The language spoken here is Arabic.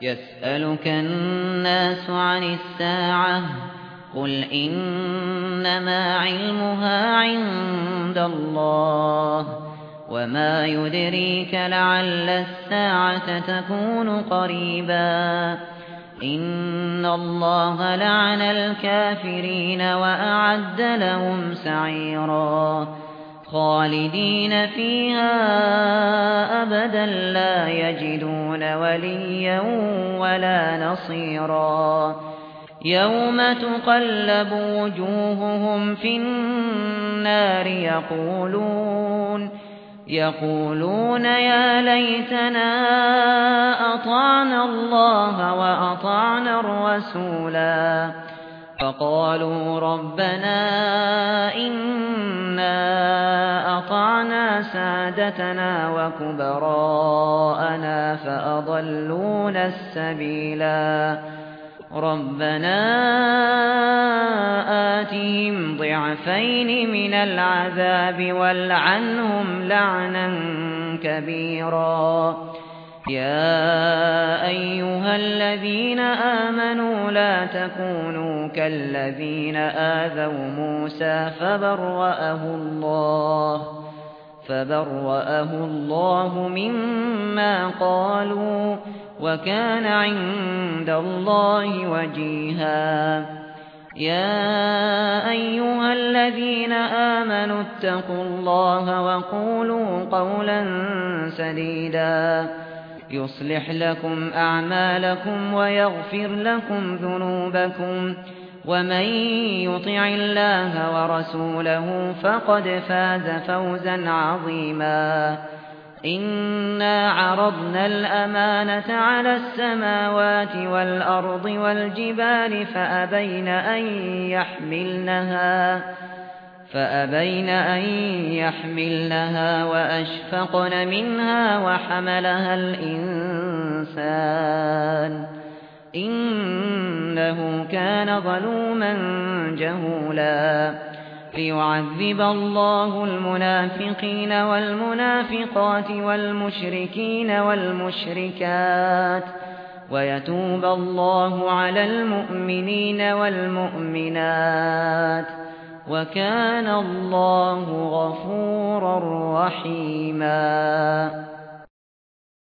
يسألك الناس عن الساعة قل إنما علمها عند الله وما يدريك لعل الساعة تكون قريبا إن الله لعن الكافرين وأعد لهم سعيرا خالدين فيها أبدا لا يجدون وليا ولا نصيرا يوم تقلب وجوههم في النار يقولون يا ليتنا أطعنا الله وأطعنا الرسولا فقالوا ربنا إنا أطعنا سادتنا وكبراءنا فأضلونا السبيلا ربنا آتهم ضعفين من العذاب والعنهم لعنا كبيرا يا أيها الذين آمنوا لا تكونوا كالذين آذوا موسى فبرأه الله مما قالوا وكان عند الله وجيها يا أيها الذين آمنوا اتقوا الله وقولوا قولا سديدا يصلح لكم أعمالكم ويغفر لكم ذنوبكم ومن يطع الله ورسوله فقد فاز فوزا عظيما إنا عرضنا الأمانة على السماوات والأرض والجبال فأبين أن يحملنها وأشفقن منها وحملها الإنسان إنه كان ظلوما جهولا ليعذب الله المنافقين والمنافقات والمشركين والمشركات ويتوب الله على المؤمنين والمؤمنات وكان الله غفورا رحيما